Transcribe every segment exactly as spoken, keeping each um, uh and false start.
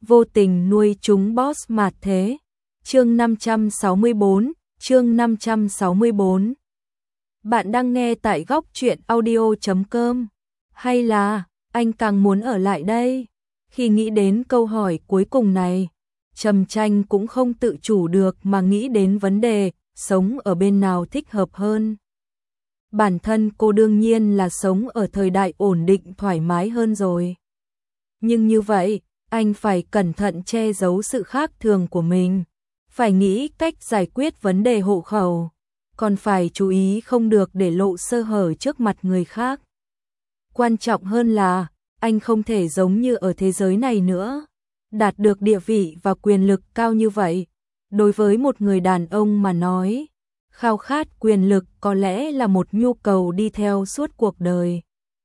vô tình nuôi chúng boss mạt thế. Chương năm trăm sáu mươi bốn, chương năm trăm sáu mươi bốn. Bạn đang nghe tại góc truyện audio chấm com. Hay là, anh càng muốn ở lại đây? Khi nghĩ đến câu hỏi cuối cùng này, Trầm Tranh cũng không tự chủ được mà nghĩ đến vấn đề, sống ở bên nào thích hợp hơn. Bản thân cô đương nhiên là sống ở thời đại ổn định thoải mái hơn rồi. Nhưng như vậy, anh phải cẩn thận che giấu sự khác thường của mình, phải nghĩ cách giải quyết vấn đề hộ khẩu, còn phải chú ý không được để lộ sơ hở trước mặt người khác. Quan trọng hơn là, anh không thể giống như ở thế giới này nữa, đạt được địa vị và quyền lực cao như vậy. Đối với một người đàn ông mà nói, khao khát quyền lực có lẽ là một nhu cầu đi theo suốt cuộc đời.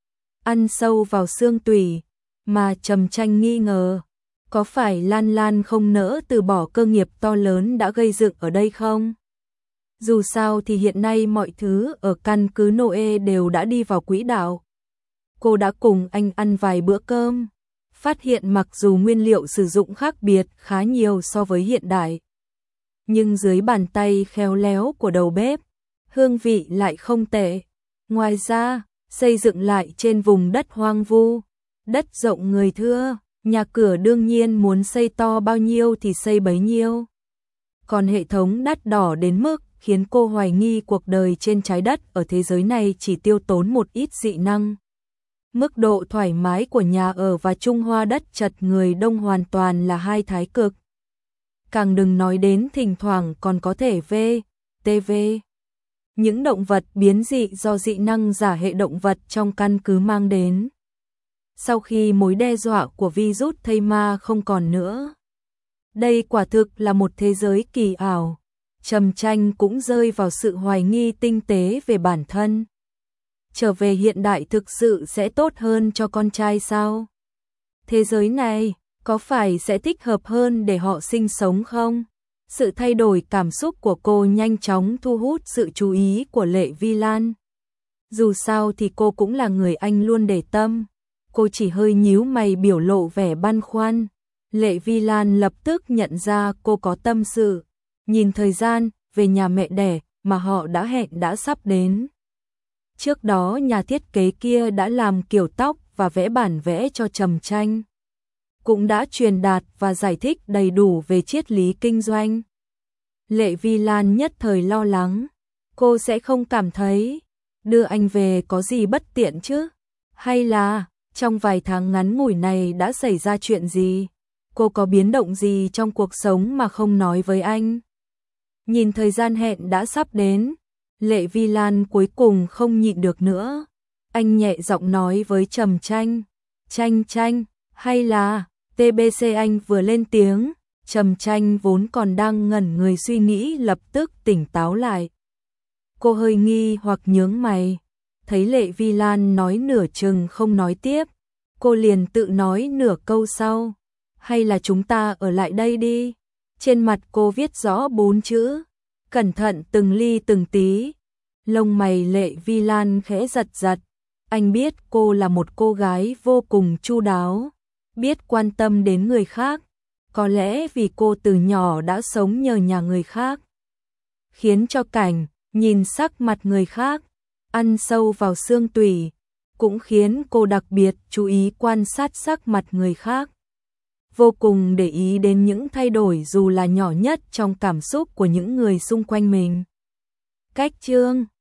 Ăn sâu vào xương tủy, mà Trầm Tranh nghi ngờ, có phải Lan Lan không nỡ từ bỏ cơ nghiệp to lớn đã gây dựng ở đây không? Dù sao thì hiện nay mọi thứ ở căn cứ Noe đều đã đi vào quỹ đạo. Cô đã cùng anh ăn vài bữa cơm, phát hiện mặc dù nguyên liệu sử dụng khác biệt khá nhiều so với hiện đại, nhưng dưới bàn tay khéo léo của đầu bếp, hương vị lại không tệ. Ngoài ra, xây dựng lại trên vùng đất hoang vu, đất rộng người thưa, nhà cửa đương nhiên muốn xây to bao nhiêu thì xây bấy nhiêu. Còn hệ thống đắt đỏ đến mức khiến cô hoài nghi cuộc đời trên trái đất ở thế giới này chỉ tiêu tốn một ít dị năng. Mức độ thoải mái của nhà ở và Trung Hoa đất chật người đông hoàn toàn là hai thái cực. Càng đừng nói đến thỉnh thoảng còn có thể vê, tê vê. Những động vật biến dị do dị năng giả hệ động vật trong căn cứ mang đến. Sau khi mối đe dọa của virus thây ma không còn nữa. Đây quả thực là một thế giới kỳ ảo. Trầm Tranh cũng rơi vào sự hoài nghi tinh tế về bản thân. Trở về hiện đại thực sự sẽ tốt hơn cho con trai sao? Thế giới này có phải sẽ thích hợp hơn để họ sinh sống không? Sự thay đổi cảm xúc của cô nhanh chóng thu hút sự chú ý của Lệ Vi Lan. Dù sao thì cô cũng là người anh luôn để tâm. Cô chỉ hơi nhíu mày biểu lộ vẻ băn khoăn. Lệ Vi Lan lập tức nhận ra cô có tâm sự. Nhìn thời gian, về nhà mẹ đẻ mà họ đã hẹn đã sắp đến. Trước đó nhà thiết kế kia đã làm kiểu tóc và vẽ bản vẽ cho Trầm Tranh. Cũng đã truyền đạt và giải thích đầy đủ về triết lý kinh doanh. Lệ Vi Lan nhất thời lo lắng. Cô sẽ không cảm thấy đưa anh về có gì bất tiện chứ? Hay là trong vài tháng ngắn ngủi này đã xảy ra chuyện gì? Cô có biến động gì trong cuộc sống mà không nói với anh? Nhìn thời gian hẹn đã sắp đến, Lệ Vi Lan cuối cùng không nhịn được nữa. Anh nhẹ giọng nói với Trầm Tranh. Tranh Tranh, hay là tê bê xê anh vừa lên tiếng. Trầm Tranh vốn còn đang ngẩn người suy nghĩ lập tức tỉnh táo lại. Cô hơi nghi hoặc nhướng mày. Thấy Lệ Vi Lan nói nửa chừng không nói tiếp. Cô liền tự nói nửa câu sau. Hay là chúng ta ở lại đây đi. Trên mặt cô viết rõ bốn chữ. Cẩn thận từng ly từng tí. Lông mày Lệ Vi Lan khẽ giật giật. Anh biết cô là một cô gái vô cùng chu đáo. Biết quan tâm đến người khác. Có lẽ vì cô từ nhỏ đã sống nhờ nhà người khác. Khiến cho cảnh, nhìn sắc mặt người khác, ăn sâu vào xương tủy. Cũng khiến cô đặc biệt chú ý quan sát sắc mặt người khác. Vô cùng để ý đến những thay đổi dù là nhỏ nhất trong cảm xúc của những người xung quanh mình. Cách chương